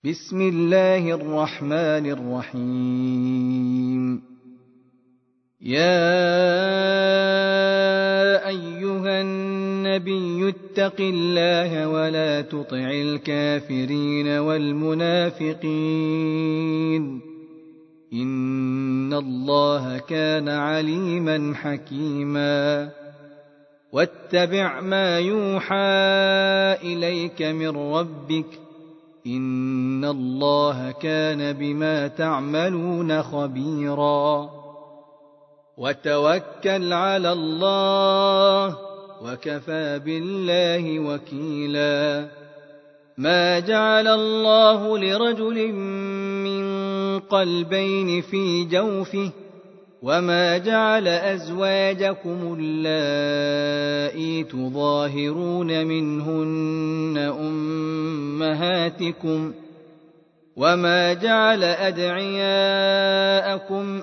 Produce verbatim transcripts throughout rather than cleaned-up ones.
بسم الله الرحمن الرحيم. يا أيها النبي اتق الله ولا تطع الكافرين والمنافقين إن الله كان عليما حكيما. واتبع ما يوحى إليك من ربك إن الله كان بما تعملون خبيرا. وتوكل على الله وكفى بالله وكيلا. ما جعل الله لرجل من قلبين في جوفه وما جعل أزواجكم اللائي تظاهرون منهن أمهاتكم وما جعل أدعياءكم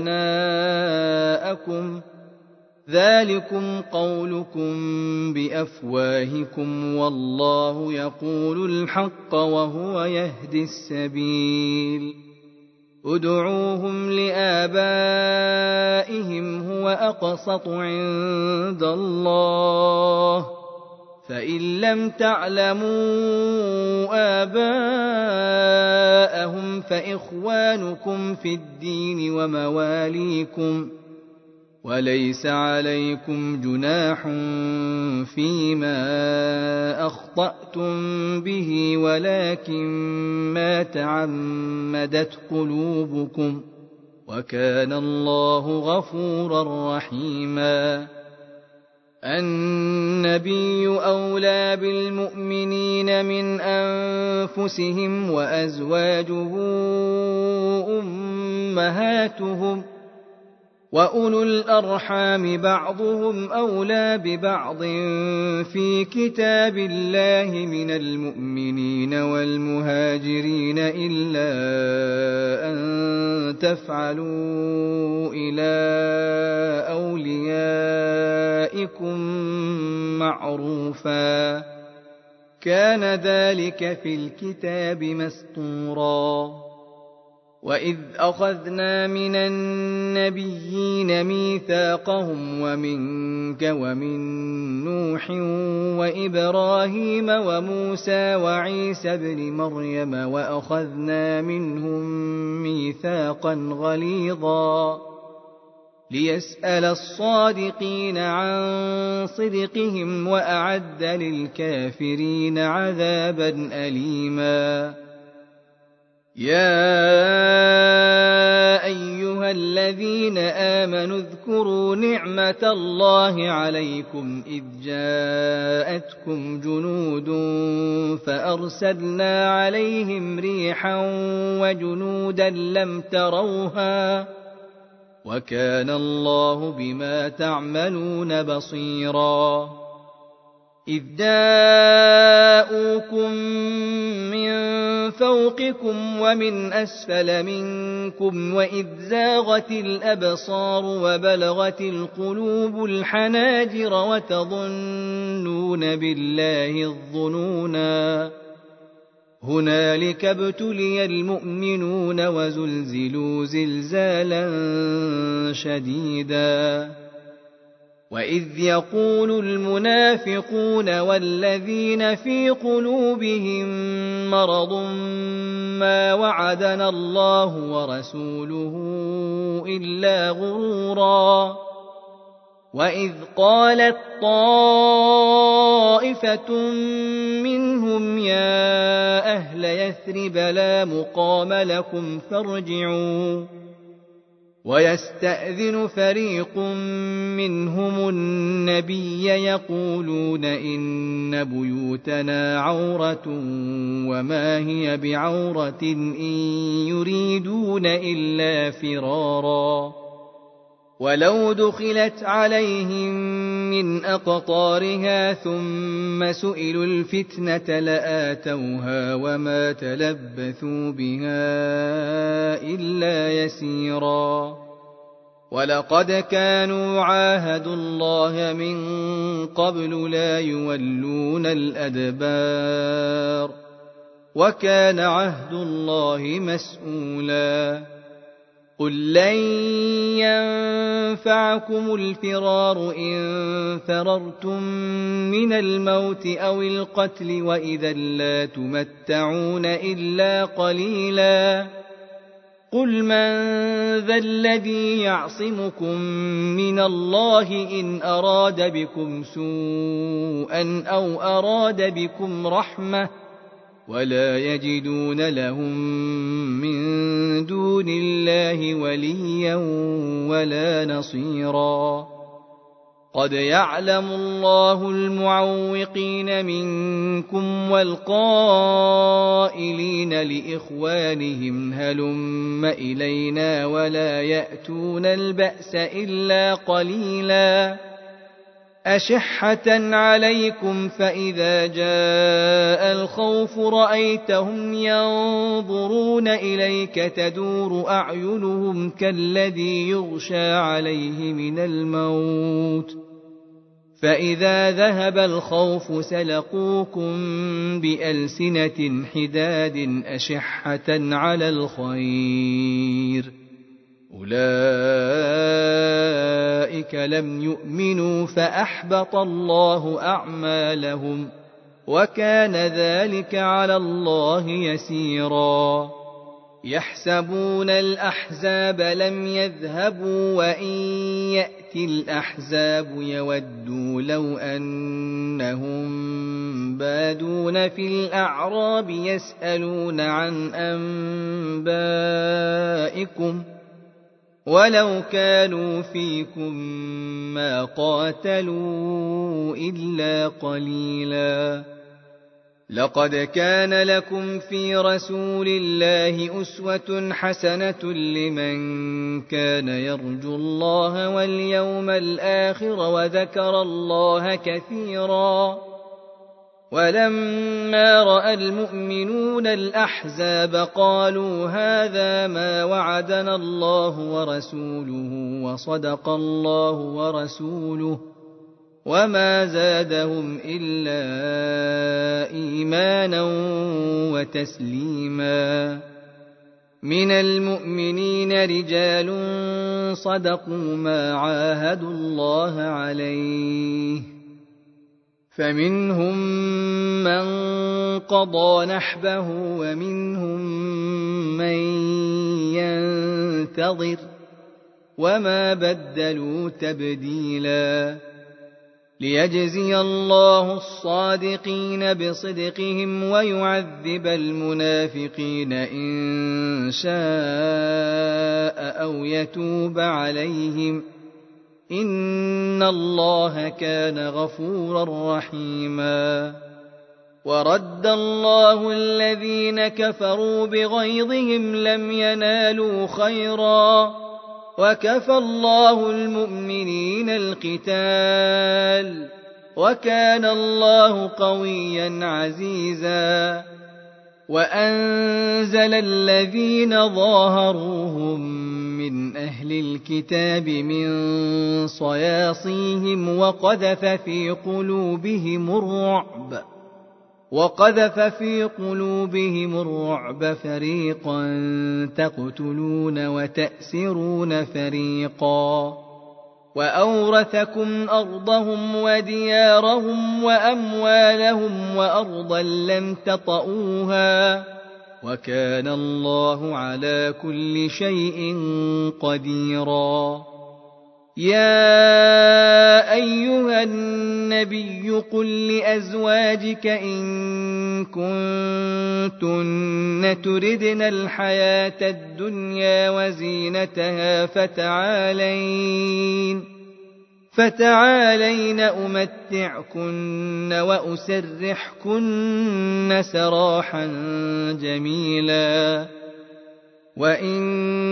أبناءكم ذلكم قولكم بأفواهكم والله يقول الحق وهو يهدي السبيل. ادعوهم لآبائهم هو أقسط عند الله فإن لم تعلموا آباءهم فإخوانكم في الدين ومواليكم وليس عليكم جناح فيما أخطأتم به ولكن ما تعمدت قلوبكم وكان الله غفورا رحيما. النبي أولى بالمؤمنين من أنفسهم وأزواجه أمهاتهم وأولو الأرحام بعضهم أولى ببعض في كتاب الله من المؤمنين والمهاجرين إلا أن تفعلوا إلى أوليائكم معروفا كان ذلك في الكتاب مسطورا. وإذ أخذنا من النبيين ميثاقهم ومنك ومن نوح وإبراهيم وموسى وعيسى ابن مريم وأخذنا منهم ميثاقا غليظا ليسأل الصادقين عن صدقهم وأعد للكافرين عذابا أليما. يا أيها الذين آمنوا اذكروا نعمة الله عليكم إذ جاءتكم جنود فأرسلنا عليهم ريحا وجنودا لم تروها وكان الله بما تعملون بصيرا. إذ جاءوكم من فوقكم ومن أسفل منكم وإذ زاغت الأبصار وبلغت القلوب الحناجر وتظنون بالله الظنونا هنالك ابتلي المؤمنون وزلزلوا زلزالا شديدا. وإذ يقول المنافقون والذين في قلوبهم مرض ما وعدنا الله ورسوله إلا غرورا. وإذ قالت طائفة منهم يا أهل يثرب لا مقام لكم فارجعوا ويستأذن فريق منهم النبي يقولون إن بيوتنا عورة وما هي بعورة إن يريدون إلا فرارا. ولو دخلت عليهم من أقطارها ثم سئلوا الفتنة لآتوها وما تلبثوا بها إلا يسيرا. ولقد كانوا عاهدوا الله من قبل لا يولون الأدبار وكان عهد الله مسؤولا قل لن ينفعكم الفرار إن فررتم من الموت أو القتل وإذا لا تمتعون إلا قليلا قل من ذا الذي يعصمكم من الله إن أراد بكم سوءا أو أراد بكم رحمة ولا يجدون لهم من دون الله وليا ولا نصيرا قد يعلم الله المعوقين منكم والقائلين لإخوانهم هلم إلينا ولا يأتون البأس إلا قليلا أشحة عليكم فإذا جاء الخوف رأيتهم ينظرون إليك تدور أعينهم كالذي يغشى عليه من الموت فإذا ذهب الخوف سلقوكم بألسنة حداد أشحة على الخير أولئك لم يؤمنوا فأحبط الله أعمالهم وكان ذلك على الله يسيرا يحسبون الأحزاب لم يذهبوا وإن يأتي الأحزاب يودوا لو أنهم بادون في الأعراب يسألون عن أنبائكم ولو كانوا فيكم ما قاتلوا إلا قليلا لقد كان لكم في رسول الله أسوة حسنة لمن كان يرجو الله واليوم الآخر وذكر الله كثيرا ولما رأى المؤمنون الأحزاب قالوا هذا ما وعدنا الله ورسوله وصدق الله ورسوله وما زادهم إلا إيمانا وتسليما من المؤمنين رجال صدقوا ما عاهدوا الله عليه فمنهم من قضى نحبه ومنهم من ينتظر وما بدلوا تبديلا ليجزي الله الصادقين بصدقهم ويعذب المنافقين إن شاء أو يتوب عليهم إن الله كان غفورا رحيما ورد الله الذين كفروا بغيظهم لم ينالوا خيرا وكفى الله المؤمنين القتال وكان الله قويا عزيزا وأنزل الذين ظاهروهم من أهل الكتاب من صياصيهم وقذف في قلوبهم الرعب وقذف في قلوبهم الرعب فريقا تقتلون وتأسرون فريقا وأورثكم أرضهم وديارهم وأموالهم وأرضا لم تطئوها وكان الله على كل شيء قديرا يا أيها النبي قل لأزواجك إن كنتن تردن الحياة الدنيا وزينتها فتعالين فتعالين أمتعكن وأسرحكن سراحا جميلا وإن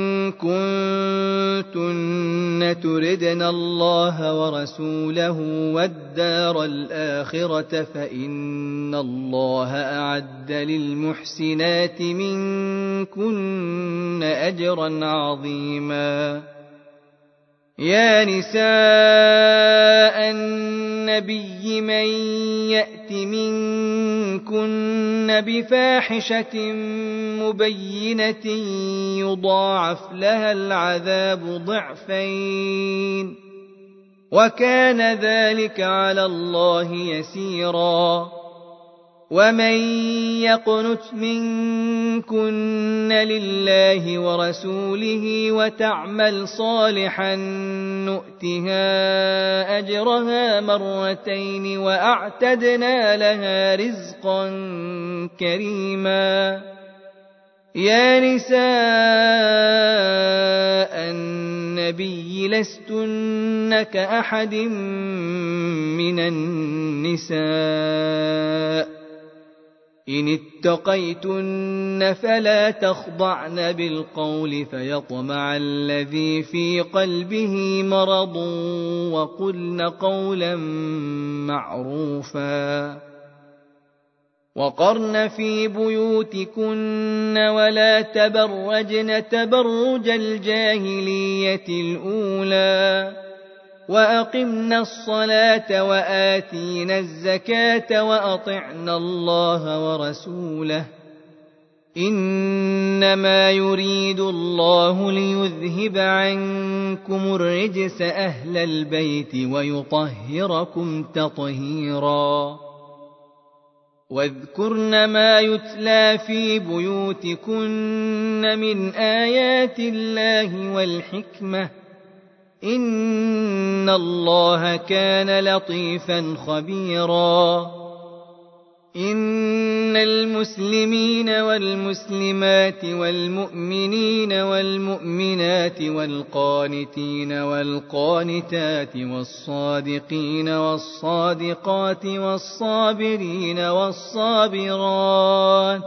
كنتن تردن الله ورسوله والدار الآخرة فإن الله أعد للمحسنات منكن أجرا عظيما يا نساء النبي من يأت منكن منكن بفاحشة مبينة يضاعف لها العذاب ضعفين وكان ذلك على الله يسيرا ومن يقنت منكن لله ورسوله وتعمل صالحا نؤتها أجرها مرتين وأعتدنا لها رزقا كريما يا نساء النبي لستن كأحد من النساء إن اتقيتن فلا تخضعن بالقول فيطمع الذي في قلبه مرض وقلن قولا معروفا وقرن في بيوتكن ولا تبرجن تبرج الجاهلية الأولى وأقمنا الصلاة وآتينا الزكاة وأطعنا الله ورسوله إنما يريد الله ليذهب عنكم الرجس أهل البيت ويطهركم تطهيرا واذكرن ما يتلى في بيوتكن من آيات الله والحكمة إن الله كان لطيفا خبيرا إن المسلمين والمسلمات والمؤمنين والمؤمنات والقانتين والقانتات والصادقين والصادقات والصابرين والصابرات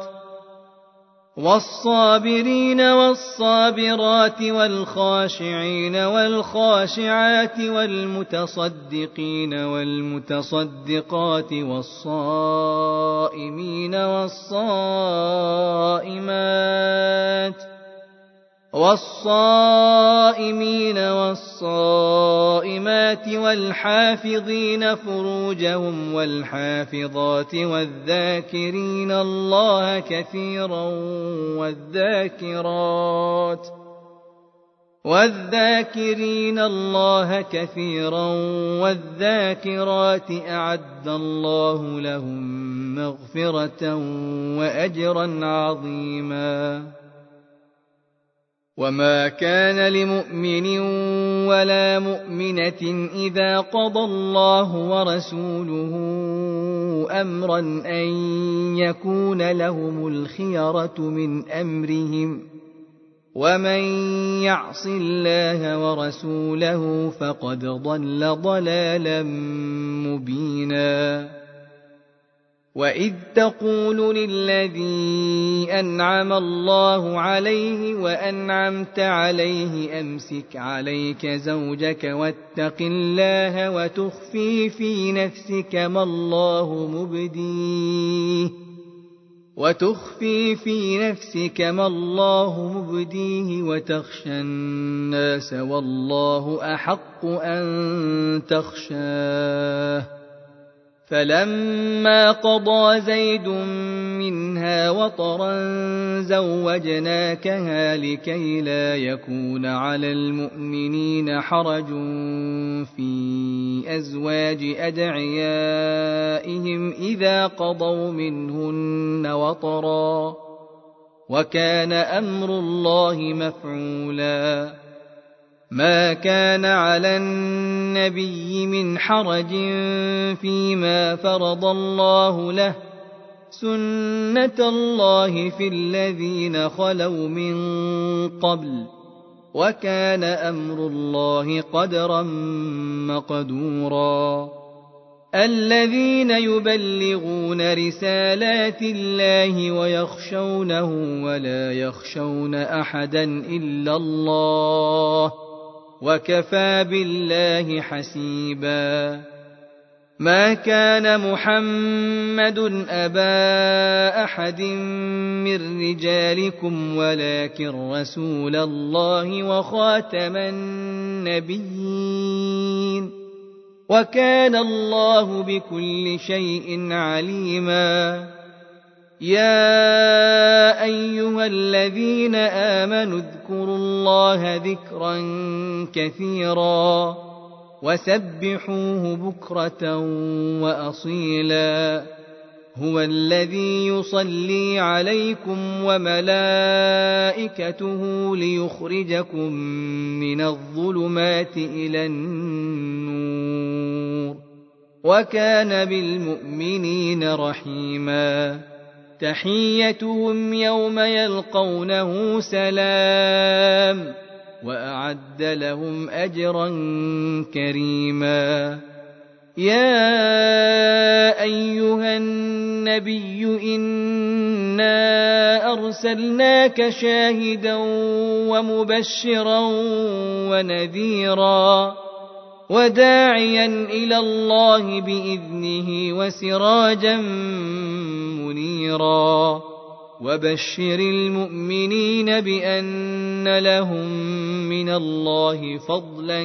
والصابرين والصابرات والخاشعين والخاشعات والمتصدقين والمتصدقات والصائمين والصائمات والصائمين والصائمات والحافظين فروجهم والحافظات والذاكرين الله كثيرا والذاكرات والذاكرين الله كثيرا والذاكرات أعد الله لهم مغفرة وأجرا عظيما وما كان لمؤمن ولا مؤمنة إذا قضى الله ورسوله أمرا أن يكون لهم الخيرة من أمرهم ومن يعص الله ورسوله فقد ضل ضلالا مبينا وإذ تقول للذي أنعم الله عليه وأنعمت عليه أمسك عليك زوجك واتق الله وتخفي في نفسك ما الله مبديه وتخفي في نفسك ما الله مبديه وتخشى الناس والله أحق أن تخشاه فلما قضى زيد منها وطرا زوجناكها لكي لا يكون على المؤمنين حرج في أزواج أدعيائهم إذا قضوا منهن وطرا وكان أمر الله مفعولا ما كان على النبي من حرج فيما فرض الله له سنة الله في الذين خلوا من قبل وكان أمر الله قدرا مقدورا الذين يبلغون رسالات الله ويخشونه ولا يخشون أحدا إلا الله وكفى بالله حسيبا ما كان محمد أبا أحد من رجالكم ولكن رسول الله وخاتم النبيين وكان الله بكل شيء عليما يا أيها الذين آمنوا اذكروا الله ذكرا كثيرا وسبحوه بكرة وأصيلا هو الذي يصلي عليكم وملائكته ليخرجكم من الظلمات إلى النور وكان بالمؤمنين رحيما تحيتهم يوم يلقونه سلام وأعد لهم أجرا كريما يا أيها النبي إنا أرسلناك شاهدا ومبشرا ونذيرا وداعيا إلى الله بإذنه وسراجا منيرا وبشر المؤمنين بأن لهم من الله فضلا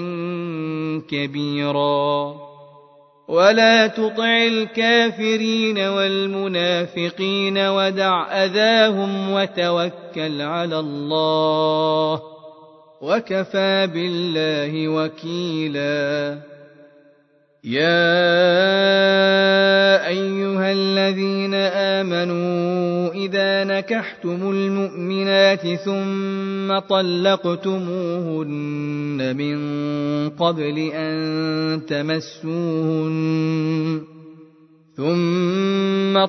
كبيرا ولا تطع الكافرين والمنافقين ودع أذاهم وتوكل على الله وكفى بالله وكيلا يا أيها الذين آمنوا إذا نكحتم المؤمنات ثم طلقتموهن من قبل أن تمسوهن ثم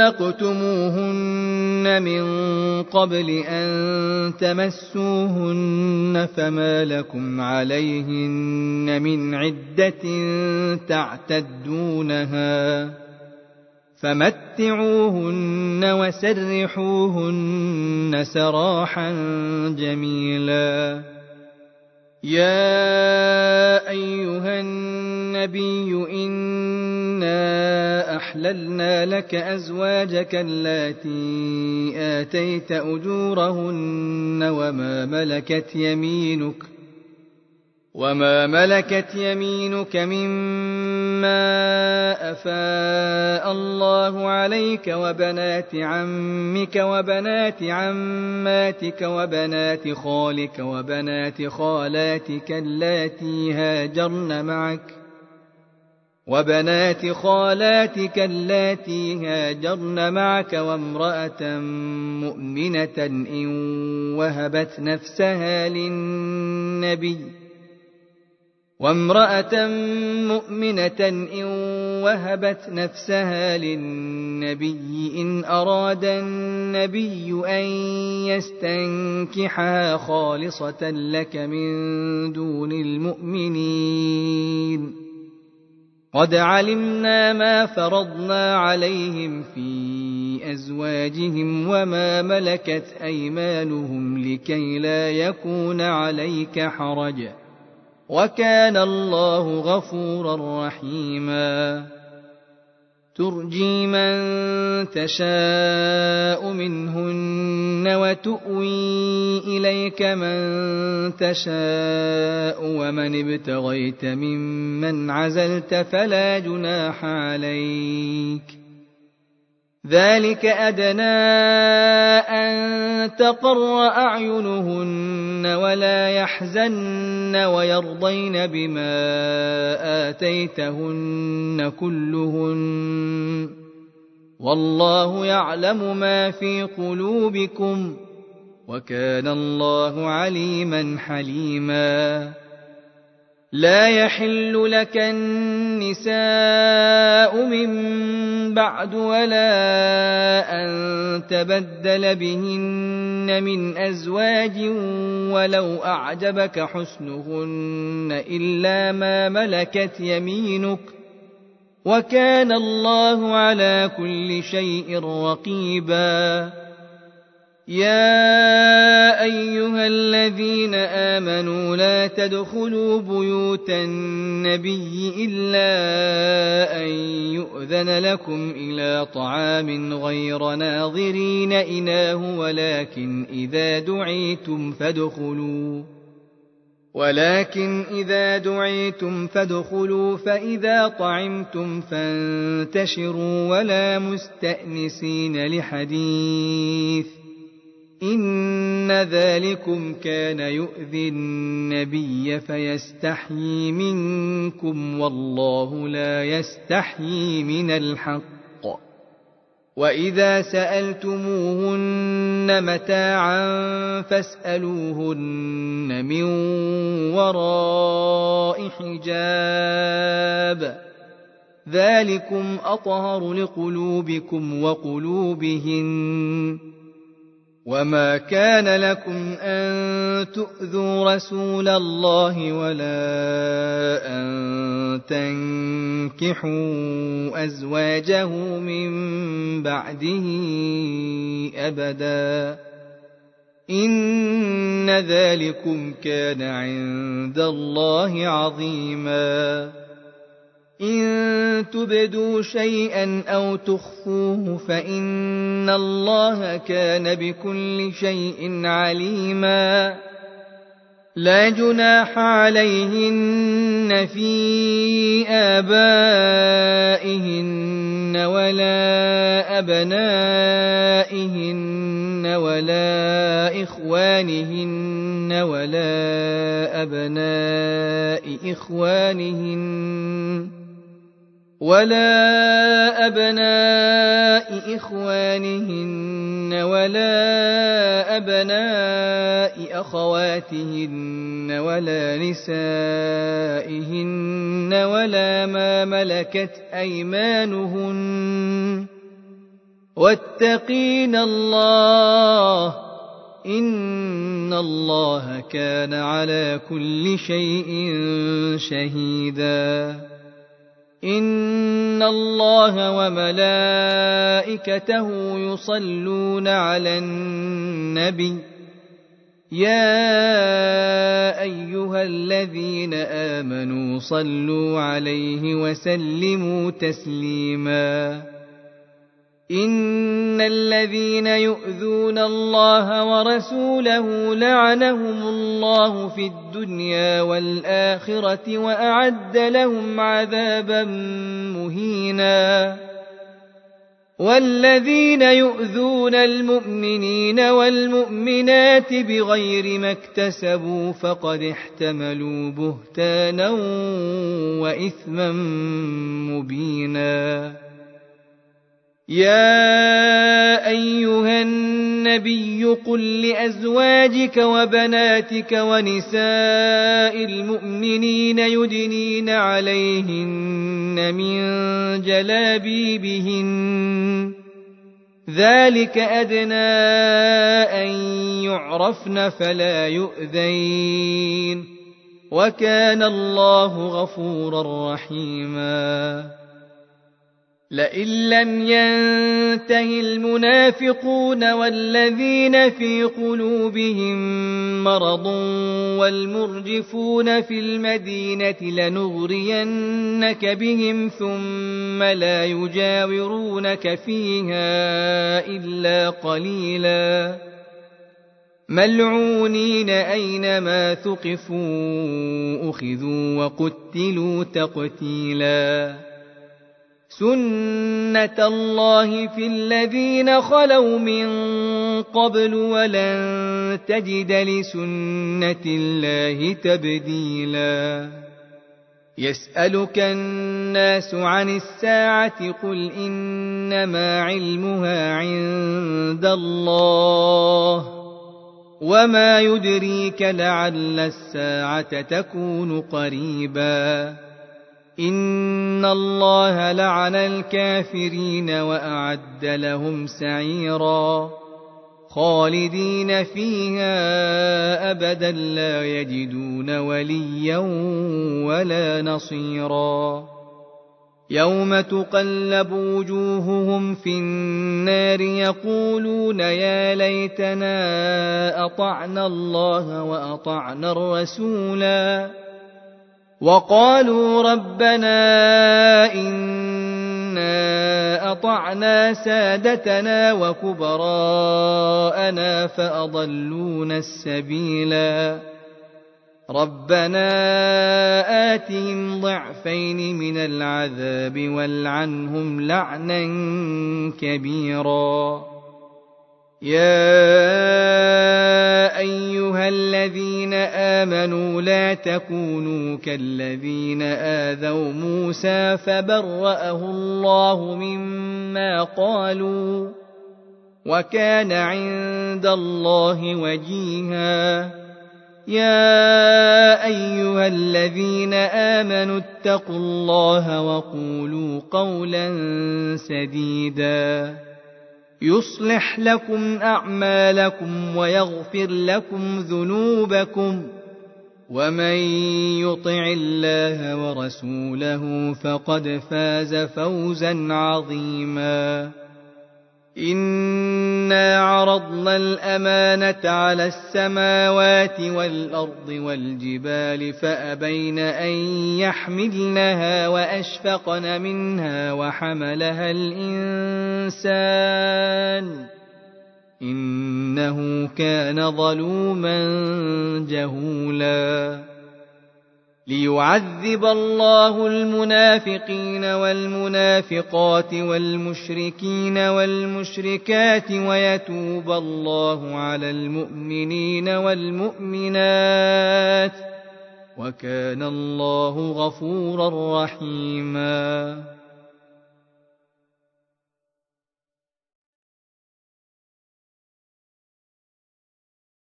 طلقتموهن من قبل أن تمسوهن فما لكم عليهن من عدة تعتدونها فمتعوهن وسرحوهن سراحا جميلا يا أيها النبي إنا أحللنا لك أزواجك اللاتي آتيت أجورهن وما ملكت يمينك وما ملكت يمينك مما أفاء الله عليك وبنات عمك وبنات عماتك وبنات خالك وبنات خالاتك اللاتي هاجرن معك وبنات خالاتك اللاتي هاجرن معك وامرأة مؤمنة إن وهبت نفسها للنبي وامرأة مؤمنة إن وهبت نفسها للنبي إن أراد النبي أن يستنكحها خالصة لك من دون المؤمنين قد علمنا ما فرضنا عليهم في أزواجهم وما ملكت أيمانهم لكي لا يكون عليك حرج وكان الله غفورا رحيما ترجي من تشاء منهن وتؤوي إليك من تشاء ومن ابتغيت ممن عزلت فلا جناح عليك ذلك أدنى أن تقر أعينهن ولا يحزن ويرضين بما آتيتهن كلهن والله يعلم ما في قلوبكم وكان الله عليما حليما لا يحل لك النساء من بعد ولا أن تبدل بهن من أزواج ولو أعجبك حسنهن إلا ما ملكت يمينك وكان الله على كل شيء رقيبا يا أيها الذين آمنوا لا تدخلوا بيوت النبي إلا أن يؤذن لكم إلى طعام غير ناظرين إناه ولكن إذا دعيتم فادخلوا ولكن إذا دعيتم فادخلوا فإذا طعمتم فانتشروا ولا مستأنسين لحديث إن ذلكم كان يؤذي النبي فيستحيي منكم والله لا يستحيي من الحق وإذا سألتموهن متاعا فاسألوهن من وراء حجاب ذلكم أطهر لقلوبكم وقلوبهن وما كان لكم أن تؤذوا رسول الله ولا أن تنكحوا أزواجه من بعده أبدا إن ذلكم كان عند الله عظيما إن تبدوا شيئا أو تخفوه فإن الله كان بكل شيء عليما لا جناح عليهن في آبائهن ولا أبنائهن ولا إخوانهن ولا أبناء إخوانهن ولا أبناء إخوانهن ولا أبناء أخواتهن ولا نسائهن ولا ما ملكت أيمانهن واتقين الله إن الله كان على كل شيء شهيدا إن الله وملائكته يصلون على النبي يا أيها الذين آمنوا صلوا عليه وسلموا تسليما إن الذين يؤذون الله ورسوله لعنهم الله في الدنيا والآخرة وأعد لهم عذابا مهينا والذين يؤذون المؤمنين والمؤمنات بغير ما اكتسبوا فقد احتملوا بهتانا وإثما مبينا يا أيها النبي قل لأزواجك وبناتك ونساء المؤمنين يدنين عليهن من جلابيبهن ذلك أدنى أن يعرفن فلا يؤذين وكان الله غفورا رحيما لئن لم ينته المنافقون والذين في قلوبهم مرض والمرجفون في المدينة لنغرينك بهم ثم لا يجاورونك فيها إلا قليلا ملعونين أينما ثقفوا أخذوا وقتلوا تقتيلا سنة الله في الذين خلوا من قبل ولن تجد لسنة الله تبديلا يسألك الناس عن الساعة قل إنما علمها عند الله وما يدريك لعل الساعة تكون قريبا إن الله لعن الكافرين وأعد لهم سعيرا خالدين فيها أبدا لا يجدون وليا ولا نصيرا يوم تقلب وجوههم في النار يقولون يا ليتنا أطعنا الله وأطعنا الرسولا وقالوا ربنا إنا أطعنا سادتنا وكبراءنا فأضلونا السبيلا ربنا آتهم ضعفين من العذاب والعنهم لعنا كبيرا يا أيها الذين آمنوا لا تكونوا كالذين آذوا موسى فبرأه الله مما قالوا وكان عند الله وجيها يا أيها الذين آمنوا اتقوا الله وقولوا قولا سديدا يصلح لكم أعمالكم ويغفر لكم ذنوبكم ومن يطع الله ورسوله فقد فاز فوزا عظيما إنا عرضنا الأمانة على السماوات والأرض والجبال فأبين أن يحملنها وأشفقن منها وحملها الإنسان إنه كان ظلوما جهولا ليعذب الله المنافقين والمنافقات والمشركين والمشركات ويتوب الله على المؤمنين والمؤمنات وكان الله غفورا رحيما